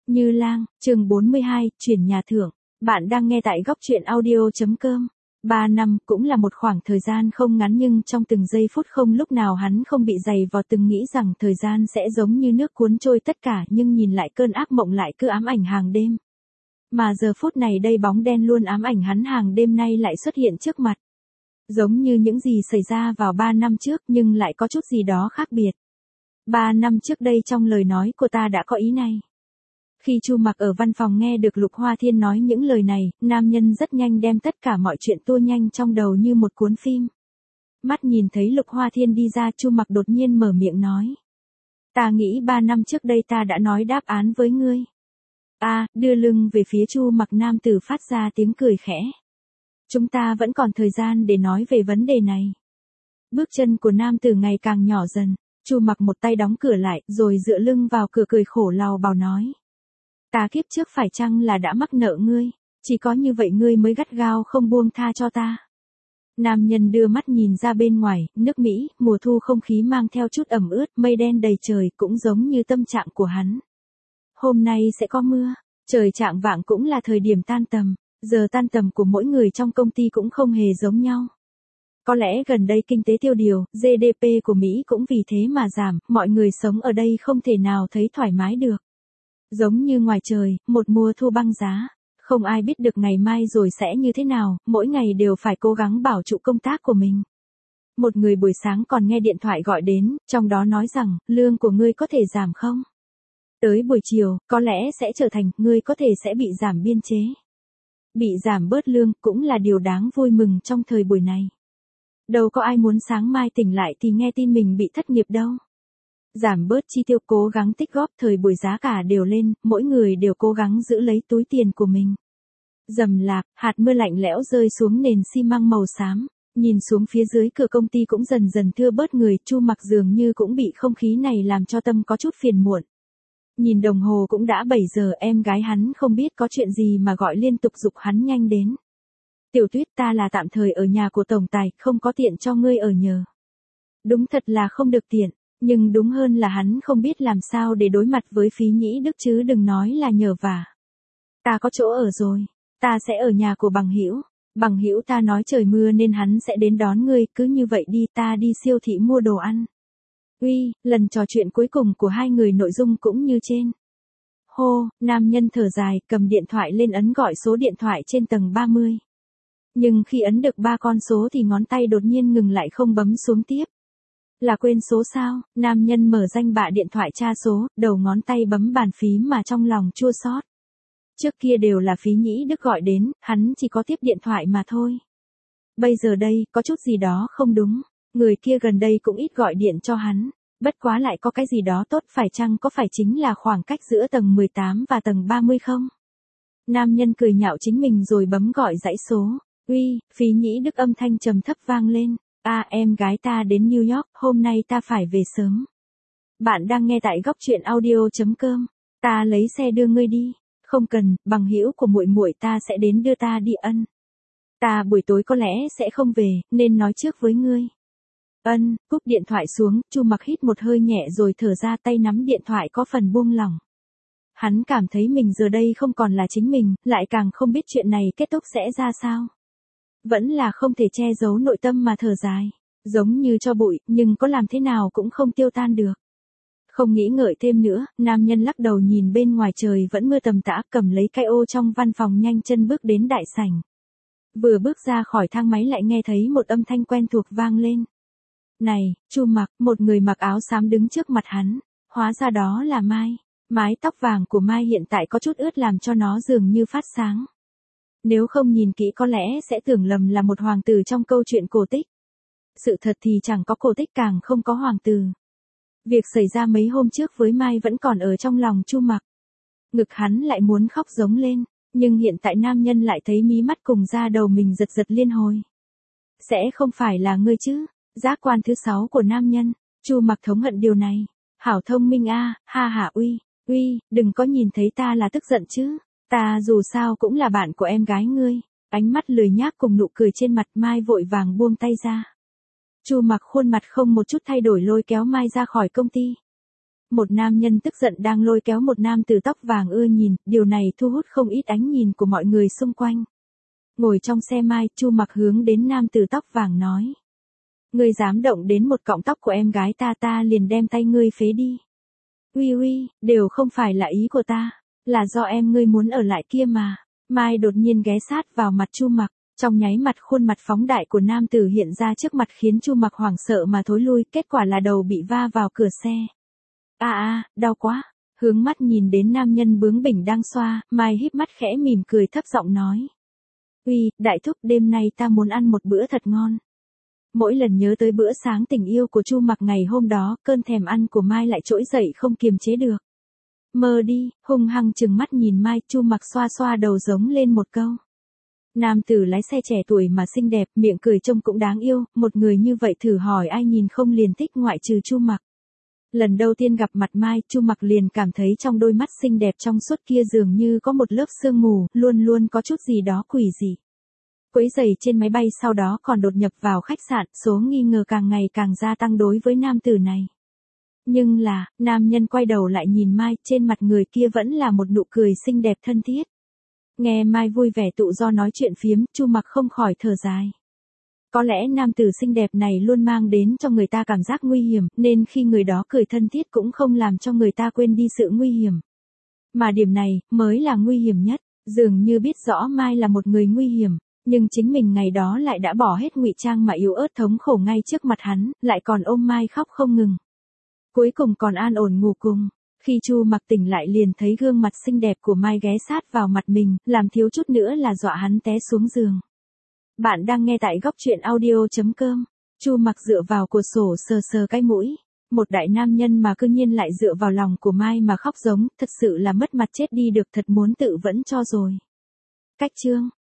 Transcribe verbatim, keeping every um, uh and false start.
Như Lang, chương bốn mươi hai, chuyển nhà thưởng. Bạn đang nghe tại góc truyện audio chấm com. Ba năm cũng là một khoảng thời gian không ngắn, nhưng trong từng giây phút không lúc nào hắn không bị dày vò, từng nghĩ rằng thời gian sẽ giống như nước cuốn trôi tất cả, nhưng nhìn lại cơn ác mộng lại cứ ám ảnh hàng đêm. Mà giờ phút này đây, bóng đen luôn ám ảnh hắn hàng đêm nay lại xuất hiện trước mặt. Giống như những gì xảy ra vào ba năm trước, nhưng lại có chút gì đó khác biệt. Ba năm trước đây trong lời nói của ta đã có ý này. Khi Chu Mặc ở văn phòng nghe được Lục Hoa Thiên nói những lời này, nam nhân rất nhanh đem tất cả mọi chuyện tua nhanh trong đầu như một cuốn phim. Mắt nhìn thấy Lục Hoa Thiên đi ra, Chu Mặc đột nhiên mở miệng nói. Ta nghĩ ba năm trước đây ta đã nói đáp án với ngươi. A, à, đưa lưng về phía Chu Mặc, nam tử phát ra tiếng cười khẽ. Chúng ta vẫn còn thời gian để nói về vấn đề này. Bước chân của nam tử ngày càng nhỏ dần, Chu Mặc một tay đóng cửa lại, rồi dựa lưng vào cửa cười khổ lào bào nói. Ta kiếp trước phải chăng là đã mắc nợ ngươi, chỉ có như vậy ngươi mới gắt gao không buông tha cho ta. Nam nhân đưa mắt nhìn ra bên ngoài, nước Mỹ, mùa thu không khí mang theo chút ẩm ướt, mây đen đầy trời, cũng giống như tâm trạng của hắn. Hôm nay sẽ có mưa, trời chạng vạng cũng là thời điểm tan tầm, giờ tan tầm của mỗi người trong công ty cũng không hề giống nhau. Có lẽ gần đây kinh tế tiêu điều, giê đê pê của Mỹ cũng vì thế mà giảm, mọi người sống ở đây không thể nào thấy thoải mái được. Giống như ngoài trời, một mùa thu băng giá, không ai biết được ngày mai rồi sẽ như thế nào, mỗi ngày đều phải cố gắng bảo trụ công tác của mình. Một người buổi sáng còn nghe điện thoại gọi đến, trong đó nói rằng, lương của ngươi có thể giảm không? Tới buổi chiều, có lẽ sẽ trở thành, ngươi có thể sẽ bị giảm biên chế. Bị giảm bớt lương cũng là điều đáng vui mừng trong thời buổi này. Đâu có ai muốn sáng mai tỉnh lại thì nghe tin mình bị thất nghiệp đâu. Giảm bớt chi tiêu, cố gắng tích góp, thời buổi giá cả đều lên, mỗi người đều cố gắng giữ lấy túi tiền của mình. Rầm rạp, hạt mưa lạnh lẽo rơi xuống nền xi măng màu xám, nhìn xuống phía dưới cửa công ty cũng dần dần thưa bớt người, Chu Mặc dường như cũng bị không khí này làm cho tâm có chút phiền muộn. Nhìn đồng hồ cũng đã bảy giờ, em gái hắn không biết có chuyện gì mà gọi liên tục giục hắn nhanh đến. Tiểu Tuyết, ta là tạm thời ở nhà của tổng tài, không có tiện cho ngươi ở nhờ. Đúng thật là không được tiện. Nhưng đúng hơn là hắn không biết làm sao để đối mặt với Phí Nhĩ Đức, chứ đừng nói là nhờ vả. Ta có chỗ ở rồi, ta sẽ ở nhà của bằng hữu. Bằng hữu ta nói trời mưa nên hắn sẽ đến đón ngươi, cứ như vậy đi, ta đi siêu thị mua đồ ăn. Uy, lần trò chuyện cuối cùng của hai người nội dung cũng như trên. Hô, nam nhân thở dài, cầm điện thoại lên ấn gọi số điện thoại trên tầng ba mươi. Nhưng khi ấn được ba con số thì ngón tay đột nhiên ngừng lại, không bấm xuống tiếp. Là quên số sao? Nam nhân mở danh bạ điện thoại tra số, đầu ngón tay bấm bàn phím mà trong lòng chua xót. Trước kia đều là Phí Nhĩ Đức gọi đến, hắn chỉ có tiếp điện thoại mà thôi. Bây giờ đây, có chút gì đó không đúng, người kia gần đây cũng ít gọi điện cho hắn, bất quá lại có cái gì đó tốt, phải chăng có phải chính là khoảng cách giữa tầng mười tám và tầng ba mươi không? Nam nhân cười nhạo chính mình rồi bấm gọi dãy số. Uy, Phí Nhĩ Đức âm thanh trầm thấp vang lên. A, à, em gái ta đến New York, hôm nay ta phải về sớm. Bạn đang nghe tại góc truyện audio chấm com. Ta lấy xe đưa ngươi đi. Không cần, bằng hữu của muội muội ta sẽ đến đưa ta đi. Ân. Ta buổi tối có lẽ sẽ không về, nên nói trước với ngươi. Ân, cúp điện thoại xuống, Chu Mặc hít một hơi nhẹ rồi thở ra, tay nắm điện thoại có phần buông lỏng. Hắn cảm thấy mình giờ đây không còn là chính mình, lại càng không biết chuyện này kết thúc sẽ ra sao. Vẫn là không thể che giấu nội tâm mà thở dài, giống như cho bụi, nhưng có làm thế nào cũng không tiêu tan được. Không nghĩ ngợi thêm nữa, nam nhân lắc đầu nhìn bên ngoài trời vẫn mưa tầm tã, cầm lấy cái ô trong văn phòng nhanh chân bước đến đại sảnh. Vừa bước ra khỏi thang máy lại nghe thấy một âm thanh quen thuộc vang lên. Này, Chu Mặc, một người mặc áo xám đứng trước mặt hắn, hóa ra đó là Mai. Mái tóc vàng của Mai hiện tại có chút ướt làm cho nó dường như phát sáng. Nếu không nhìn kỹ có lẽ sẽ tưởng lầm là một hoàng tử trong câu chuyện cổ tích. Sự thật thì chẳng có cổ tích, càng không có hoàng tử. Việc xảy ra mấy hôm trước với Mai vẫn còn ở trong lòng Chu Mặc. Ngực hắn lại muốn khóc giống lên, nhưng hiện tại nam nhân lại thấy mí mắt cùng da đầu mình giật giật liên hồi. Sẽ không phải là ngươi chứ? Giác quan thứ sáu của nam nhân, Chu Mặc thống hận điều này. Hảo thông minh a, ha ha. Uy, uy, đừng có nhìn thấy ta là tức giận chứ. Ta dù sao cũng là bạn của em gái ngươi. Ánh mắt lười nhác cùng nụ cười trên mặt, Mai vội vàng buông tay ra. Chu Mặc khuôn mặt không một chút thay đổi lôi kéo Mai ra khỏi công ty. Một nam nhân tức giận đang lôi kéo một nam tử tóc vàng ưa nhìn, điều này thu hút không ít ánh nhìn của mọi người xung quanh. Ngồi trong xe Mai, Chu Mặc hướng đến nam tử tóc vàng nói. Ngươi dám động đến một cọng tóc của em gái ta ta liền đem tay ngươi phế đi. Uy uy, đều không phải là ý của ta, là do em ngươi muốn ở lại kia mà. Mai đột nhiên ghé sát vào mặt Chu Mặc, trong nháy mặt khuôn mặt phóng đại của nam tử hiện ra trước mặt khiến Chu Mặc hoảng sợ mà thối lui, kết quả là đầu bị va vào cửa xe. A a, đau quá. Hướng mắt nhìn đến nam nhân bướng bỉnh đang xoa, Mai híp mắt khẽ mỉm cười thấp giọng nói. Uy, đại thúc, đêm nay ta muốn ăn một bữa thật ngon. Mỗi lần nhớ tới bữa sáng tình yêu của Chu Mặc ngày hôm đó, cơn thèm ăn của Mai lại trỗi dậy không kiềm chế được. Mơ đi, hung hăng trừng mắt nhìn Mai, Chu Mặc xoa xoa đầu giống lên một câu. Nam tử lái xe trẻ tuổi mà xinh đẹp, miệng cười trông cũng đáng yêu, một người như vậy thử hỏi ai nhìn không liền thích ngoại trừ Chu Mặc. Lần đầu tiên gặp mặt Mai, Chu Mặc liền cảm thấy trong đôi mắt xinh đẹp trong suốt kia dường như có một lớp sương mù, luôn luôn có chút gì đó quỷ dị. Quấy giày trên máy bay sau đó còn đột nhập vào khách sạn, số nghi ngờ càng ngày càng gia tăng đối với nam tử này. Nhưng là, nam nhân quay đầu lại nhìn Mai, trên mặt người kia vẫn là một nụ cười xinh đẹp thân thiết. Nghe Mai vui vẻ tự do nói chuyện phiếm, Chu Mặc không khỏi thở dài. Có lẽ nam tử xinh đẹp này luôn mang đến cho người ta cảm giác nguy hiểm, nên khi người đó cười thân thiết cũng không làm cho người ta quên đi sự nguy hiểm. Mà điểm này, mới là nguy hiểm nhất, dường như biết rõ Mai là một người nguy hiểm, nhưng chính mình ngày đó lại đã bỏ hết ngụy trang mà yếu ớt thống khổ ngay trước mặt hắn, lại còn ôm Mai khóc không ngừng. Cuối cùng còn an ổn ngủ cùng. Khi Chu Mặc tỉnh lại liền thấy gương mặt xinh đẹp của Mai ghé sát vào mặt mình, làm thiếu chút nữa là dọa hắn té xuống giường. Bạn đang nghe tại góc truyện audio chấm com. Chu Mặc dựa vào cửa sổ sờ sờ cái mũi. Một đại nam nhân mà cư nhiên lại dựa vào lòng của Mai mà khóc giống, thật sự là mất mặt chết đi được, thật muốn tự vẫn cho rồi. Cách chương